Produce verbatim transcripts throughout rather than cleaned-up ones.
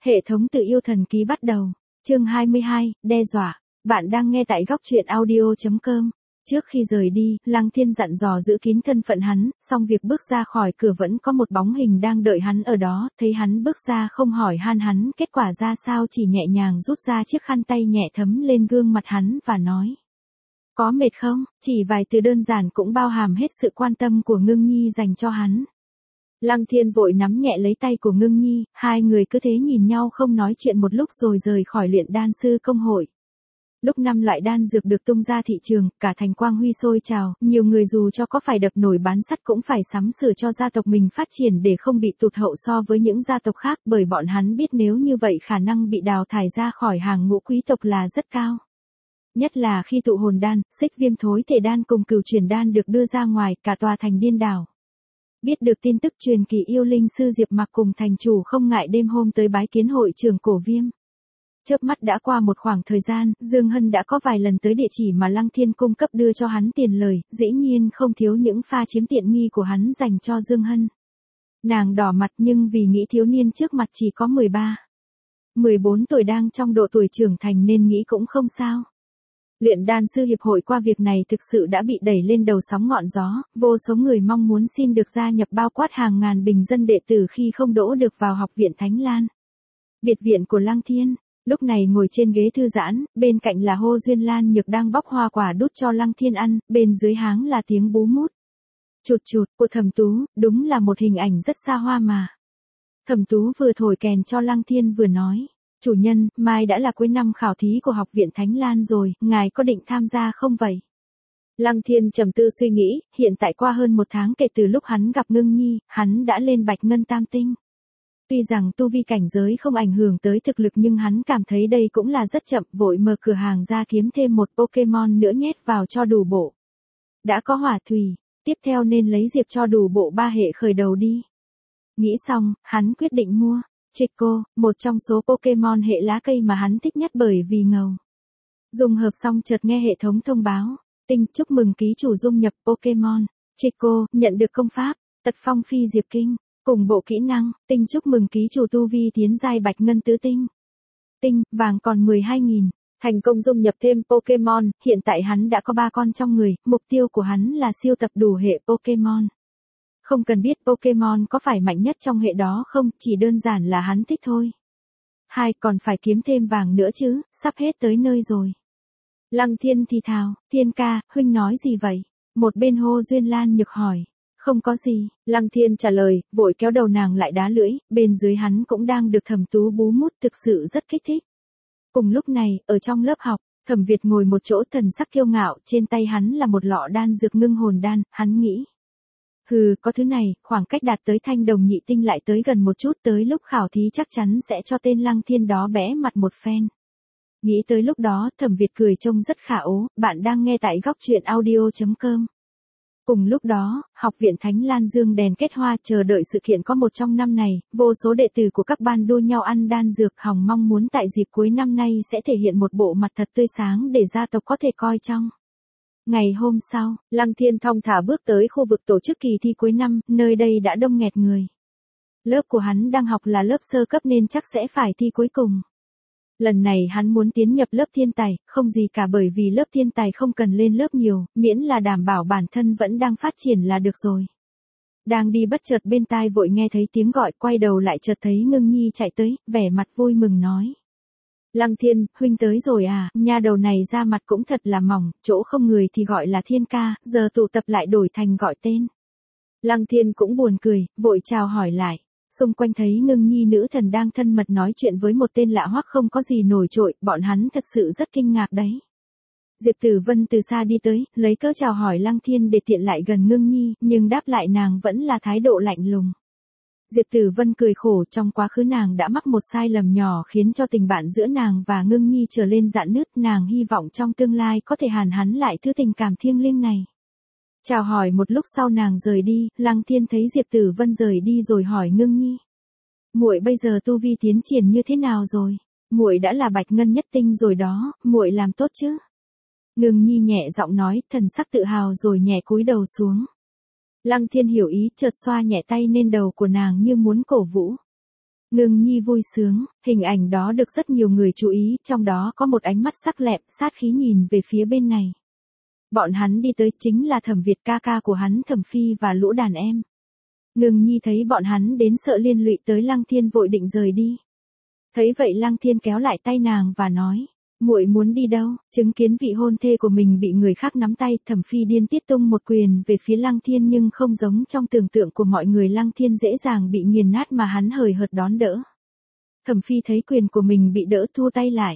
Hệ thống tự yêu thần ký bắt đầu. Chương hai mươi hai, đe dọa. Bạn đang nghe tại góc truyện audio chấm com. Trước khi rời đi, Lăng Thiên dặn dò giữ kín thân phận hắn, xong việc bước ra khỏi cửa vẫn có một bóng hình đang đợi hắn ở đó, thấy hắn bước ra không hỏi han hắn kết quả ra sao, chỉ nhẹ nhàng rút ra chiếc khăn tay nhẹ thấm lên gương mặt hắn và nói. Có mệt không? Chỉ vài từ đơn giản cũng bao hàm hết sự quan tâm của Ngưng Nhi dành cho hắn. Lăng Thiên vội nắm nhẹ lấy tay của Ngưng Nhi, hai người cứ thế nhìn nhau không nói chuyện một lúc rồi rời khỏi luyện đan sư công hội. Lúc năm loại đan dược được tung ra thị trường, cả thành Quang Huy sôi trào, nhiều người dù cho có phải đập nồi bán sắt cũng phải sắm sửa cho gia tộc mình phát triển để không bị tụt hậu so với những gia tộc khác, bởi bọn hắn biết nếu như vậy khả năng bị đào thải ra khỏi hàng ngũ quý tộc là rất cao. Nhất là khi tụ hồn đan, xích viêm thối thể đan cùng cửu truyền đan được đưa ra ngoài, cả tòa thành điên đảo. Biết được tin tức, truyền kỳ yêu linh sư Diệp Mặc cùng thành chủ không ngại đêm hôm tới bái kiến hội trưởng Cổ Viêm. Chớp mắt đã qua một khoảng thời gian, Dương Hân đã có vài lần tới địa chỉ mà Lăng Thiên cung cấp đưa cho hắn tiền lời, dĩ nhiên không thiếu những pha chiếm tiện nghi của hắn dành cho Dương Hân. Nàng đỏ mặt nhưng vì nghĩ thiếu niên trước mặt chỉ có mười ba, mười bốn tuổi đang trong độ tuổi trưởng thành nên nghĩ cũng không sao. Luyện đan sư hiệp hội qua việc này thực sự đã bị đẩy lên đầu sóng ngọn gió, vô số người mong muốn xin được gia nhập, bao quát hàng ngàn bình dân đệ tử khi không đỗ được vào học viện Thánh Lan. Biệt viện của Lăng Thiên, lúc này ngồi trên ghế thư giãn, bên cạnh là Hô Duyên Lan Nhược đang bóc hoa quả đút cho Lăng Thiên ăn, bên dưới háng là tiếng bú mút. Chụt chụt của Thẩm Tú, đúng là một hình ảnh rất xa hoa mà. Thẩm Tú vừa thổi kèn cho Lăng Thiên vừa nói. Chủ nhân, mai đã là cuối năm khảo thí của học viện Thánh Lan rồi, ngài có định tham gia không vậy? Lăng Thiên trầm tư suy nghĩ, hiện tại qua hơn một tháng kể từ lúc hắn gặp Ngưng Nhi, hắn đã lên Bạch Ngân Tam Tinh. Tuy rằng tu vi cảnh giới không ảnh hưởng tới thực lực nhưng hắn cảm thấy đây cũng là rất chậm, vội mở cửa hàng ra kiếm thêm một Pokemon nữa nhét vào cho đủ bộ. Đã có hỏa thủy, tiếp theo nên lấy diệp cho đủ bộ ba hệ khởi đầu đi. Nghĩ xong, hắn quyết định mua Chico, một trong số Pokemon hệ lá cây mà hắn thích nhất bởi vì ngầu. Dùng hợp xong chợt nghe hệ thống thông báo, tinh chúc mừng ký chủ dung nhập Pokemon Chico, nhận được công pháp, tật phong phi diệp kinh, cùng bộ kỹ năng, tinh chúc mừng ký chủ tu vi tiến giai Bạch Ngân tứ tinh. Tinh, vàng còn mười hai nghìn, thành công dung nhập thêm Pokemon, hiện tại hắn đã có ba con trong người, mục tiêu của hắn là siêu tập đủ hệ Pokemon. Không cần biết Pokemon có phải mạnh nhất trong hệ đó không, chỉ đơn giản là hắn thích thôi. Hai, còn phải kiếm thêm vàng nữa chứ, sắp hết tới nơi rồi. Lăng Thiên thì thào, Thiên ca, huynh nói gì vậy? Một bên Hô Duyên Lan Nhược hỏi. Không có gì, Lăng Thiên trả lời, vội kéo đầu nàng lại đá lưỡi, bên dưới hắn cũng đang được Thẩm Tú bú mút, thực sự rất kích thích. Cùng lúc này, ở trong lớp học, Thẩm Việt ngồi một chỗ thần sắc kiêu ngạo, trên tay hắn là một lọ đan dược ngưng hồn đan, hắn nghĩ. Hừ, có thứ này, khoảng cách đạt tới thanh đồng nhị tinh lại tới gần một chút, tới lúc khảo thí chắc chắn sẽ cho tên Lăng Thiên đó bẽ mặt một phen. Nghĩ tới lúc đó, Thẩm Việt cười trông rất khả ố, bạn đang nghe tại góc truyện audio chấm com. Cùng lúc đó, học viện Thánh Lan dương đèn kết hoa chờ đợi sự kiện có một trong năm này, vô số đệ tử của các ban đua nhau ăn đan dược, hòng mong muốn tại dịp cuối năm nay sẽ thể hiện một bộ mặt thật tươi sáng để gia tộc có thể coi trọng. Ngày hôm sau, Lăng Thiên thong thả bước tới khu vực tổ chức kỳ thi cuối năm, nơi đây đã đông nghẹt người. Lớp của hắn đang học là lớp sơ cấp nên chắc sẽ phải thi cuối cùng. Lần này hắn muốn tiến nhập lớp thiên tài, không gì cả bởi vì lớp thiên tài không cần lên lớp nhiều, miễn là đảm bảo bản thân vẫn đang phát triển là được rồi. Đang đi bất chợt bên tai vội nghe thấy tiếng gọi, quay đầu lại chợt thấy Ngưng Nhi chạy tới, vẻ mặt vui mừng nói. Lăng Thiên, huynh tới rồi à, nha đầu này da mặt cũng thật là mỏng, chỗ không người thì gọi là Thiên ca, giờ tụ tập lại đổi thành gọi tên. Lăng Thiên cũng buồn cười, vội chào hỏi lại. Xung quanh thấy Ngưng Nhi nữ thần đang thân mật nói chuyện với một tên lạ hoắc không có gì nổi trội, bọn hắn thật sự rất kinh ngạc đấy. Diệp Tử Vân từ xa đi tới, lấy cớ chào hỏi Lăng Thiên để tiện lại gần Ngưng Nhi, nhưng đáp lại nàng vẫn là thái độ lạnh lùng. Diệp Tử Vân cười khổ, trong quá khứ nàng đã mắc một sai lầm nhỏ khiến cho tình bạn giữa nàng và Ngưng Nhi trở lên rạn nứt, nàng hy vọng trong tương lai có thể hàn hắn lại thứ tình cảm thiêng liêng này. Chào hỏi một lúc sau nàng rời đi, Lăng Thiên thấy Diệp Tử Vân rời đi rồi hỏi Ngưng Nhi. Muội bây giờ tu vi tiến triển như thế nào rồi? Muội đã là Bạch Ngân nhất tinh rồi đó, muội làm tốt chứ? Ngưng Nhi nhẹ giọng nói, thần sắc tự hào rồi nhẹ cúi đầu xuống. Lăng Thiên hiểu ý, chợt xoa nhẹ tay lên đầu của nàng như muốn cổ vũ. Ngưng Nhi vui sướng, hình ảnh đó được rất nhiều người chú ý, trong đó có một ánh mắt sắc lẹm, sát khí nhìn về phía bên này. Bọn hắn đi tới chính là Thẩm Việt ca ca của hắn Thẩm Phi và lũ đàn em. Ngưng Nhi thấy bọn hắn đến sợ liên lụy tới Lăng Thiên vội định rời đi. Thấy vậy Lăng Thiên kéo lại tay nàng và nói, muội muốn đi đâu? Chứng kiến vị hôn thê của mình bị người khác nắm tay, Thẩm Phi điên tiết tung một quyền về phía Lăng Thiên, nhưng không giống trong tưởng tượng của mọi người, Lăng Thiên dễ dàng bị nghiền nát mà hắn hời hợt đón đỡ. Thẩm Phi thấy quyền của mình bị đỡ thua tay lại.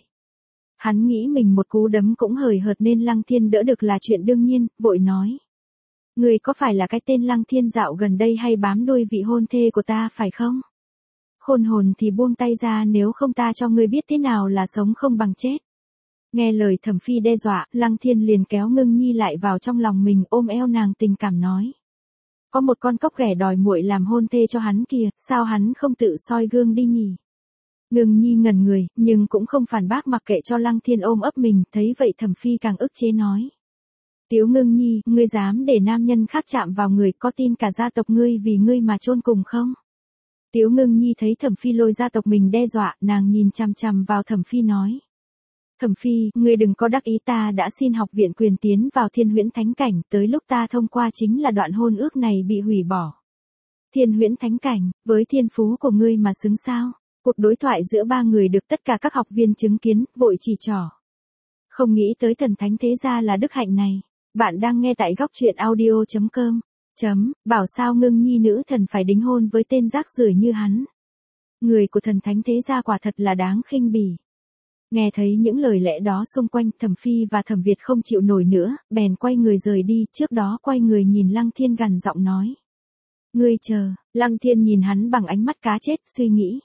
Hắn nghĩ mình một cú đấm cũng hời hợt nên Lăng Thiên đỡ được là chuyện đương nhiên, vội nói. Người có phải là cái tên Lăng Thiên dạo gần đây hay bám đuôi vị hôn thê của ta phải không? Khôn hồn thì buông tay ra, nếu không ta cho ngươi biết thế nào là sống không bằng chết. Nghe lời Thẩm Phi đe dọa, Lăng Thiên liền kéo Ngưng Nhi lại vào trong lòng mình, ôm eo nàng tình cảm nói. Có một con cóc ghẻ đòi muội làm hôn thê cho hắn kìa, sao hắn không tự soi gương đi nhỉ? Ngưng Nhi ngẩn người, nhưng cũng không phản bác, mặc kệ cho Lăng Thiên ôm ấp mình, thấy vậy Thẩm Phi càng ức chế nói. Tiếu Ngưng Nhi, ngươi dám để nam nhân khác chạm vào người, có tin cả gia tộc ngươi vì ngươi mà chôn cùng không? Tiếu Ngưng Nhi thấy Thẩm Phi lôi gia tộc mình đe dọa, nàng nhìn chằm chằm vào Thẩm Phi nói. Thẩm Phi, ngươi đừng có đắc ý, ta đã xin học viện quyền tiến vào Thiên Huyễn Thánh Cảnh, tới lúc ta thông qua chính là đoạn hôn ước này bị hủy bỏ. Thiên Huyễn Thánh Cảnh, với thiên phú của ngươi mà xứng sao? Cuộc đối thoại giữa ba người được tất cả các học viên chứng kiến, vội chỉ trỏ. Không nghĩ tới thần thánh thế gia là đức hạnh này. Bạn đang nghe tại góc truyện audio chấm com. Chấm, bảo sao Ngưng Nhi nữ thần phải đính hôn với tên rác rưởi như hắn. Người của thần thánh thế gia quả thật là đáng khinh bỉ. Nghe thấy những lời lẽ đó xung quanh, Thẩm Phi và Thẩm Việt không chịu nổi nữa, bèn quay người rời đi, trước đó quay người nhìn Lăng Thiên gằn giọng nói. Ngươi chờ, Lăng Thiên nhìn hắn bằng ánh mắt cá chết, suy nghĩ.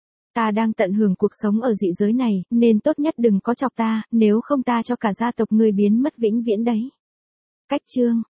Ta đang tận hưởng cuộc sống ở dị giới này, nên tốt nhất đừng có chọc ta, nếu không ta cho cả gia tộc ngươi biến mất vĩnh viễn đấy. Cách chương